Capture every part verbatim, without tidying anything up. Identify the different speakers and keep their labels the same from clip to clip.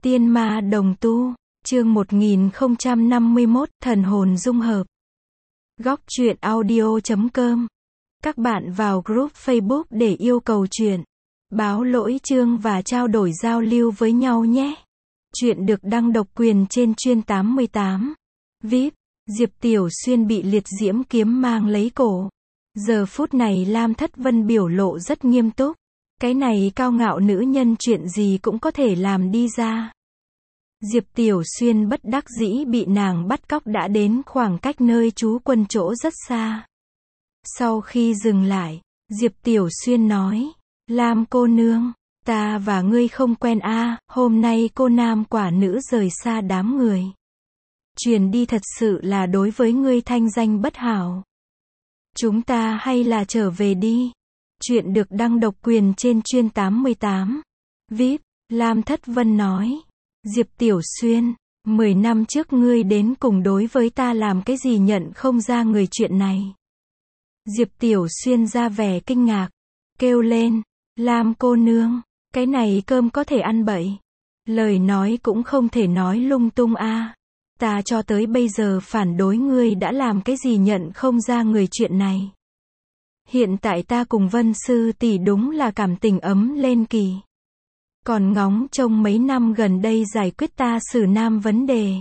Speaker 1: Tiên ma đồng tu, chương một nghìn không trăm năm mươi mốt, thần hồn dung hợp. Góc truyện audio chấm com. Các bạn vào group Facebook để yêu cầu truyện, báo lỗi chương và trao đổi giao lưu với nhau nhé. Truyện được đăng độc quyền trên chuyên tám mươi tám. vê i pê, Diệp Tiểu Xuyên bị liệt diễm kiếm mang lấy cổ. Giờ phút này Lam Thất Vân biểu lộ rất nghiêm túc. Cái này cao ngạo nữ nhân chuyện gì cũng có thể làm đi ra. Diệp Tiểu Xuyên bất đắc dĩ bị nàng bắt cóc đã đến khoảng cách nơi trú quân chỗ rất xa. Sau khi dừng lại, Diệp Tiểu Xuyên nói, Lam cô nương, ta và ngươi không quen a, à, hôm nay cô nam quả nữ rời xa đám người. Truyền đi thật sự là đối với ngươi thanh danh bất hảo. Chúng ta hay là trở về đi. Chuyện được đăng độc quyền trên chuyên tám mươi tám. vê i pê, Lam Thất Vân nói, Diệp Tiểu Xuyên, mười năm trước ngươi đến cùng đối với ta làm cái gì nhận không ra người chuyện này. Diệp Tiểu Xuyên ra vẻ kinh ngạc, kêu lên, Lam cô nương, cái này cơm có thể ăn bậy. Lời nói cũng không thể nói lung tung a. À. Ta cho tới bây giờ phản đối ngươi đã làm cái gì nhận không ra người chuyện này. Hiện tại ta cùng Vân sư tỷ đúng là cảm tình ấm lên kỳ. Còn ngóng trông mấy năm gần đây giải quyết ta xử nam vấn đề.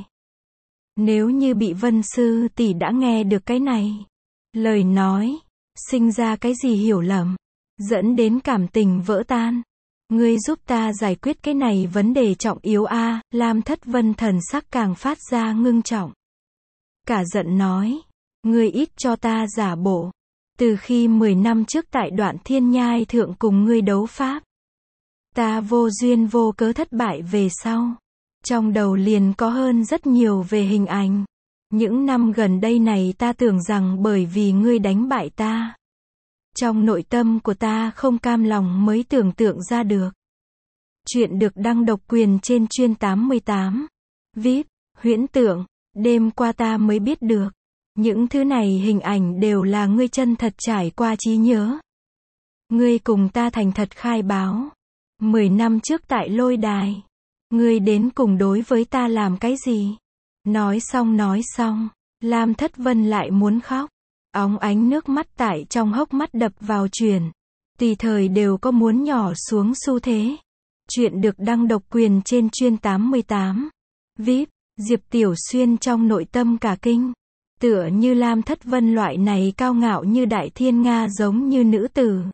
Speaker 1: Nếu như bị Vân sư tỷ đã nghe được cái này, lời nói, sinh ra cái gì hiểu lầm, dẫn đến cảm tình vỡ tan. Ngươi giúp ta giải quyết cái này vấn đề trọng yếu a. À, Lam Thất Vân thần sắc càng phát ra ngưng trọng. Cả giận nói, ngươi ít cho ta giả bộ. Từ khi mười năm trước tại Đoạn Thiên Nhai thượng cùng ngươi đấu pháp, ta vô duyên vô cớ thất bại về sau. Trong đầu liền có hơn rất nhiều về hình ảnh. Những năm gần đây này ta tưởng rằng bởi vì ngươi đánh bại ta. Trong nội tâm của ta không cam lòng mới tưởng tượng ra được. Chuyện được đăng độc quyền trên chuyên tám mươi tám. vê i pê, huyễn tượng, đêm qua ta mới biết được. Những thứ này hình ảnh đều là ngươi chân thật trải qua trí nhớ. Ngươi cùng ta thành thật khai báo. Mười năm trước tại lôi đài, ngươi đến cùng đối với ta làm cái gì? Nói xong nói xong, Lam Thất Vân lại muốn khóc. Óng ánh nước mắt tại trong hốc mắt đập vào truyền. Tùy thời đều có muốn nhỏ xuống xu thế. Chuyện được đăng độc quyền trên chuyên tám mươi tám. vê i pê, Diệp Tiểu Xuyên trong nội tâm cả kinh. Tựa như Lam Thất Vân loại này cao ngạo như đại thiên nga giống như nữ tử.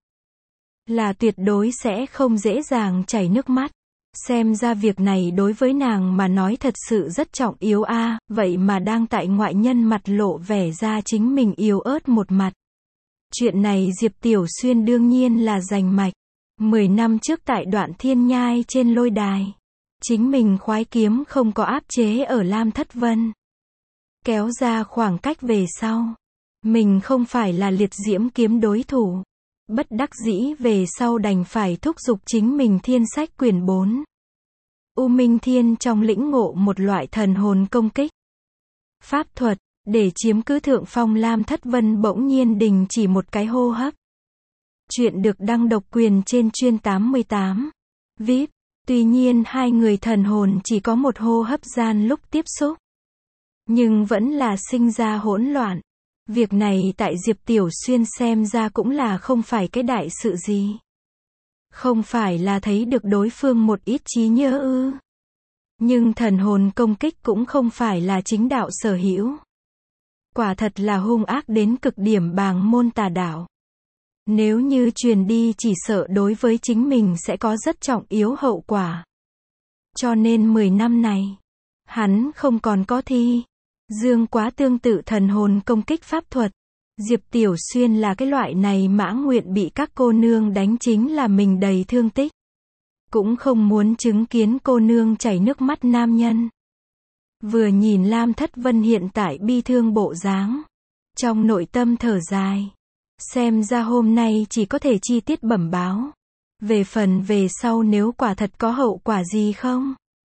Speaker 1: Là tuyệt đối sẽ không dễ dàng chảy nước mắt. Xem ra việc này đối với nàng mà nói thật sự rất trọng yếu a, à, vậy mà đang tại ngoại nhân mặt lộ vẻ ra chính mình yếu ớt một mặt. Chuyện này Diệp Tiểu Xuyên đương nhiên là rành mạch. Mười năm trước tại Đoạn Thiên Nhai trên lôi đài, chính mình khoái kiếm không có áp chế ở Lam Thất Vân. Kéo ra khoảng cách về sau, mình không phải là liệt diễm kiếm đối thủ. Bất đắc dĩ về sau đành phải thúc giục chính mình thiên sách quyển bốn. U Minh Thiên trong lĩnh ngộ một loại thần hồn công kích. Pháp thuật, để chiếm cứ thượng phong. Lam Thất Vân bỗng nhiên đình chỉ một cái hô hấp. Chuyện được đăng độc quyền trên chuyên tám mươi tám. vê i pê, tuy nhiên hai người thần hồn chỉ có một hô hấp gian lúc tiếp xúc. Nhưng vẫn là sinh ra hỗn loạn. Việc này tại Diệp Tiểu Xuyên xem ra cũng là không phải cái đại sự gì. Không phải là thấy được đối phương một ít trí nhớ ư. Nhưng thần hồn công kích cũng không phải là chính đạo sở hữu. Quả thật là hung ác đến cực điểm bàng môn tà đạo. Nếu như truyền đi chỉ sợ đối với chính mình sẽ có rất trọng yếu hậu quả. Cho nên mười năm này, hắn không còn có thi. Dương quá tương tự thần hồn công kích pháp thuật. Diệp Tiểu Xuyên là cái loại này mãng nguyện bị các cô nương đánh chính là mình đầy thương tích. Cũng không muốn chứng kiến cô nương chảy nước mắt nam nhân. Vừa nhìn Lam Thất Vân hiện tại bi thương bộ dáng, trong nội tâm thở dài. Xem ra hôm nay chỉ có thể chi tiết bẩm báo. Về phần về sau nếu quả thật có hậu quả gì không?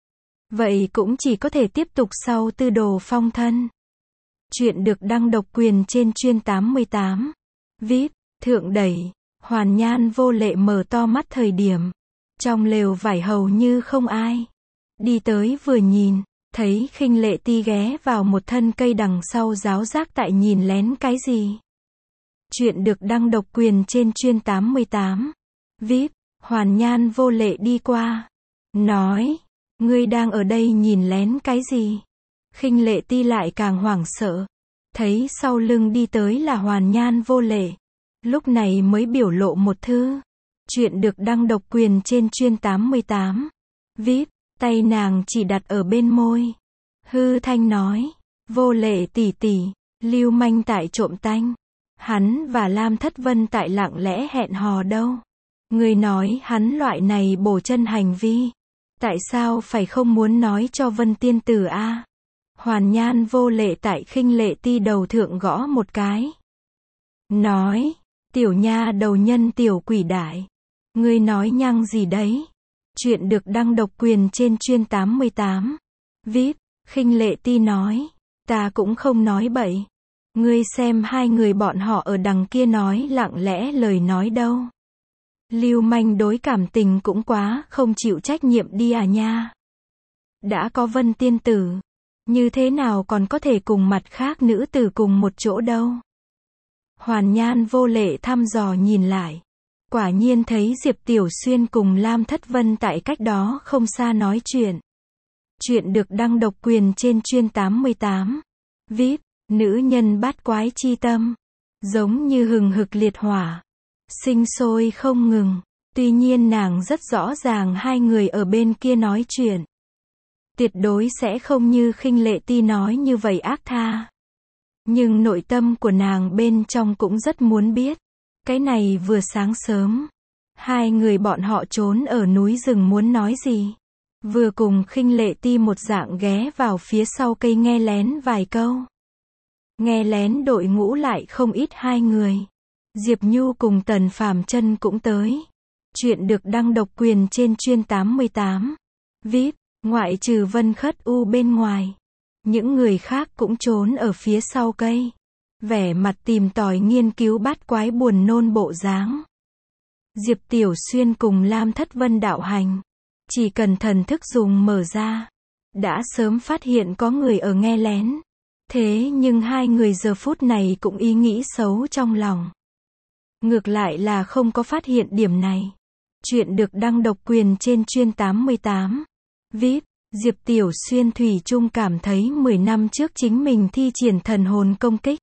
Speaker 1: Vậy cũng chỉ có thể tiếp tục sau tư đồ phong thân. Chuyện được đăng độc quyền trên chuyên tám mươi tám. vê i pê, thượng đẩy, Hoàn Nhan vô lệ mở to mắt thời điểm. Trong lều vải hầu như không ai. Đi tới vừa nhìn, thấy Khinh Lệ Ti ghé vào một thân cây đằng sau giáo giác tại nhìn lén cái gì. Chuyện được đăng độc quyền trên chuyên tám mươi tám. vê i pê, Hoàn Nhan Vô Lệ đi qua. Nói, ngươi đang ở đây nhìn lén cái gì? Khinh Lệ Ti lại càng hoảng sợ. Thấy sau lưng đi tới là Hoàn Nhan Vô Lệ. Lúc này mới biểu lộ một thư. Chuyện được đăng độc quyền trên chuyên tám mươi tám. vê i pê, tay nàng chỉ đặt ở bên môi. Hư thanh nói, Vô Lệ tỷ tỷ, lưu manh tại trộm tanh. Hắn và Lam Thất Vân tại lặng lẽ hẹn hò đâu. Người nói hắn loại này bổ chân hành vi. Tại sao phải không muốn nói cho Vân tiên tử a? À? Hoàn Nhan Vô Lệ tại Khinh Lệ Ti đầu thượng gõ một cái. Nói, tiểu nha đầu nhân tiểu quỷ đại. Ngươi nói nhăng gì đấy? Chuyện được đăng độc quyền trên chuyên tám mươi tám. vê i pê, Khinh Lệ Ti nói, ta cũng không nói bậy. Ngươi xem hai người bọn họ ở đằng kia nói lặng lẽ lời nói đâu. Lưu manh đối cảm tình cũng quá không chịu trách nhiệm đi à nha. Đã có Vân tiên tử, như thế nào còn có thể cùng mặt khác nữ tử cùng một chỗ đâu. Hoàn Nhan Vô Lệ thăm dò nhìn lại. Quả nhiên thấy Diệp Tiểu Xuyên cùng Lam Thất Vân tại cách đó không xa nói chuyện. Chuyện được đăng độc quyền trên chuyên tám mươi tám. vê i pê, nữ nhân bát quái chi tâm. Giống như hừng hực liệt hỏa. Sinh sôi không ngừng. Tuy nhiên nàng rất rõ ràng hai người ở bên kia nói chuyện. Tuyệt đối sẽ không như Khinh Lệ Ti nói như vậy ác tha. Nhưng nội tâm của nàng bên trong cũng rất muốn biết. Cái này vừa sáng sớm. Hai người bọn họ trốn ở núi rừng muốn nói gì. Vừa cùng Khinh Lệ Ti một dạng ghé vào phía sau cây nghe lén vài câu. Nghe lén đội ngũ lại không ít hai người. Diệp Nhu cùng Tần Phàm Chân cũng tới. Chuyện được đăng độc quyền trên chuyên tám mươi tám. vê i pê, ngoại trừ Vân Khất U bên ngoài. Những người khác cũng trốn ở phía sau cây. Vẻ mặt tìm tòi nghiên cứu bát quái buồn nôn bộ dáng. Diệp Tiểu Xuyên cùng Lam Thất Vân đạo hành. Chỉ cần thần thức dùng mở ra. Đã sớm phát hiện có người ở nghe lén. Thế nhưng hai người giờ phút này cũng ý nghĩ xấu trong lòng. Ngược lại là không có phát hiện điểm này. Chuyện được đăng độc quyền trên chuyên tám mươi tám. vê i pê, Diệp Tiểu Xuyên thủy chung cảm thấy mười năm trước chính mình thi triển thần hồn công kích.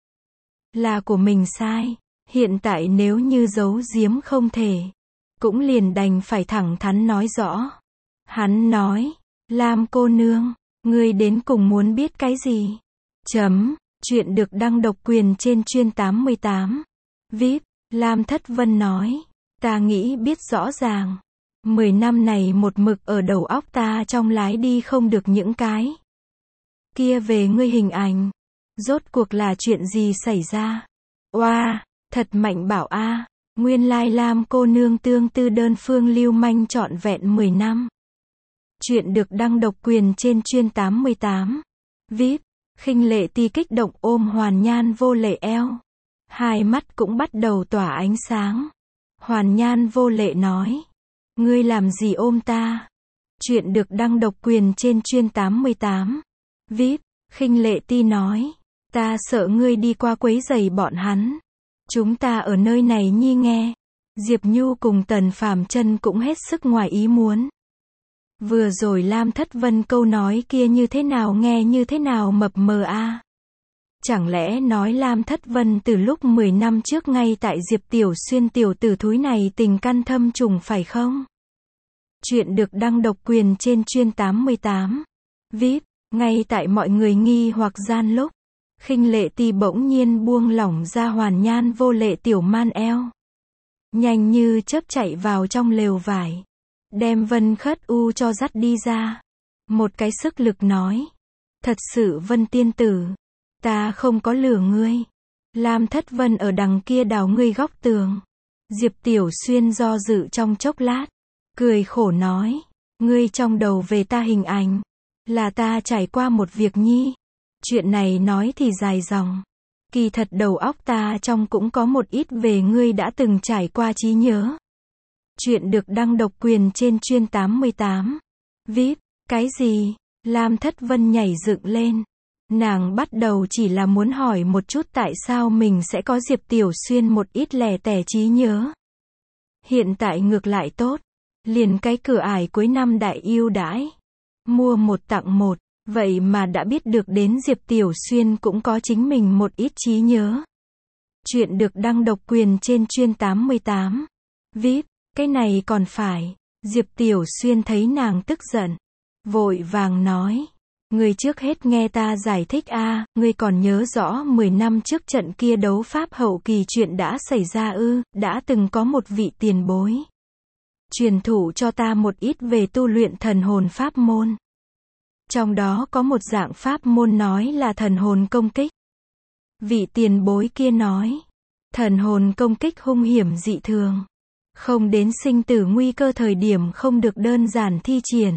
Speaker 1: Là của mình sai. Hiện tại nếu như giấu giếm không thể. Cũng liền đành phải thẳng thắn nói rõ. Hắn nói, Lam cô nương, ngươi đến cùng muốn biết cái gì? Chấm, chuyện được đăng độc quyền trên chuyên tám mươi tám. vê i pê, Lam Thất Vân nói, ta nghĩ biết rõ ràng. Mười năm này một mực ở đầu óc ta trong lái đi không được những cái. Kia về ngươi hình ảnh. Rốt cuộc là chuyện gì xảy ra? Oa, wow, thật mạnh bảo a, à, nguyên lai Lam cô nương tương tư đơn phương lưu manh trọn vẹn mười năm. Chuyện được đăng độc quyền trên chuyên tám mươi tám. vê i pê, Khinh Lệ Ti kích động ôm Hoàn Nhan Vô Lệ eo. Hai mắt cũng bắt đầu tỏa ánh sáng. Hoàn Nhan Vô Lệ nói, ngươi làm gì ôm ta? Chuyện được đăng độc quyền trên chuyên tám mươi tám. vê i pê, Khinh Lệ Ti nói, ta sợ ngươi đi qua quấy rầy bọn hắn. Chúng ta ở nơi này nhi nghe. Diệp Nhu cùng Tần Phàm Chân cũng hết sức ngoài ý muốn. Vừa rồi Lam Thất Vân câu nói kia như thế nào nghe như thế nào mập mờ a. À? Chẳng lẽ nói Lam Thất Vân từ lúc mười năm trước ngay tại Diệp Tiểu Xuyên tiểu tử thúi này tình căn thâm trùng phải không? Chuyện được đăng độc quyền trên chuyên tám mươi tám. vê i pê, ngay tại mọi người nghi hoặc gian lúc. Khinh Lệ Ti bỗng nhiên buông lỏng ra Hoàn Nhan Vô Lệ tiểu man eo. Nhanh như chớp chạy vào trong lều vải. Đem Vân Khất U cho dắt đi ra. Một cái sức lực nói. Thật sự Vân tiên tử. Ta không có lừa ngươi. Lam Thất Vân ở đằng kia đào ngươi góc tường. Diệp Tiểu Xuyên do dự trong chốc lát. Cười khổ nói. Ngươi trong đầu về ta hình ảnh. Là ta trải qua một việc nhi. Chuyện này nói thì dài dòng. Kỳ thật đầu óc ta trong cũng có một ít về ngươi đã từng trải qua trí nhớ. Chuyện được đăng độc quyền trên chuyên tám mươi tám. vê i pê, Cái gì? Lam Thất Vân nhảy dựng lên. Nàng bắt đầu chỉ là muốn hỏi một chút tại sao mình sẽ có Diệp Tiểu Xuyên một ít lẻ tẻ trí nhớ. Hiện tại ngược lại tốt. Liền cái cửa ải cuối năm đại ưu đãi. Mua một tặng một. Vậy mà đã biết được đến Diệp Tiểu Xuyên cũng có chính mình một ít trí nhớ. Chuyện được đăng độc quyền trên chuyên tám mươi tám. vê i pê, cái này còn phải. Diệp Tiểu Xuyên thấy nàng tức giận. Vội vàng nói. Ngươi trước hết nghe ta giải thích a, ngươi còn nhớ rõ mười năm trước trận kia đấu pháp hậu kỳ chuyện đã xảy ra ư, đã từng có một vị tiền bối. Truyền thụ cho ta một ít về tu luyện thần hồn pháp môn. Trong đó có một dạng pháp môn nói là thần hồn công kích. Vị tiền bối kia nói, thần hồn công kích hung hiểm dị thường. Không đến sinh tử nguy cơ thời điểm không được đơn giản thi triển.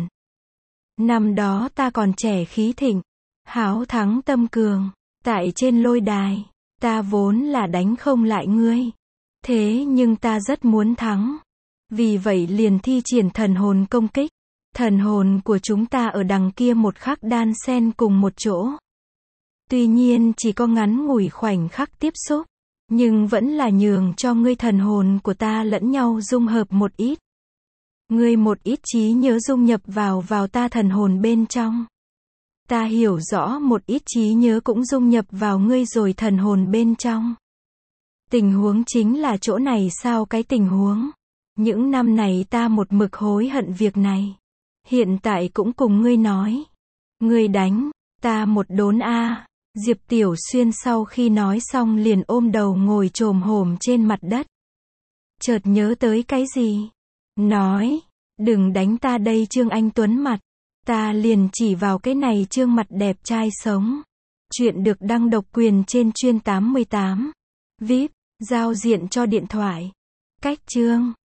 Speaker 1: Năm đó ta còn trẻ khí thịnh, háo thắng tâm cường, tại trên lôi đài, ta vốn là đánh không lại ngươi. Thế nhưng ta rất muốn thắng. Vì vậy liền thi triển thần hồn công kích. Thần hồn của chúng ta ở đằng kia một khắc đan xen cùng một chỗ. Tuy nhiên chỉ có ngắn ngủi khoảnh khắc tiếp xúc, nhưng vẫn là nhường cho ngươi thần hồn của ta lẫn nhau dung hợp một ít. Ngươi một ít trí nhớ dung nhập vào vào ta thần hồn bên trong. Ta hiểu rõ một ít trí nhớ cũng dung nhập vào ngươi rồi thần hồn bên trong. Tình huống chính là chỗ này sao cái tình huống. Những năm này ta một mực hối hận việc này. Hiện tại cũng cùng ngươi nói. Ngươi đánh, ta một đốn a. Diệp Tiểu Xuyên sau khi nói xong liền ôm đầu ngồi chồm hổm trên mặt đất. Chợt nhớ tới cái gì? Nói, đừng đánh ta đây Trương Anh Tuấn mặt. Ta liền chỉ vào cái này Trương mặt đẹp trai sống. Chuyện được đăng độc quyền trên chuyên tám mươi tám. vê i pê, giao diện cho điện thoại. Cách chương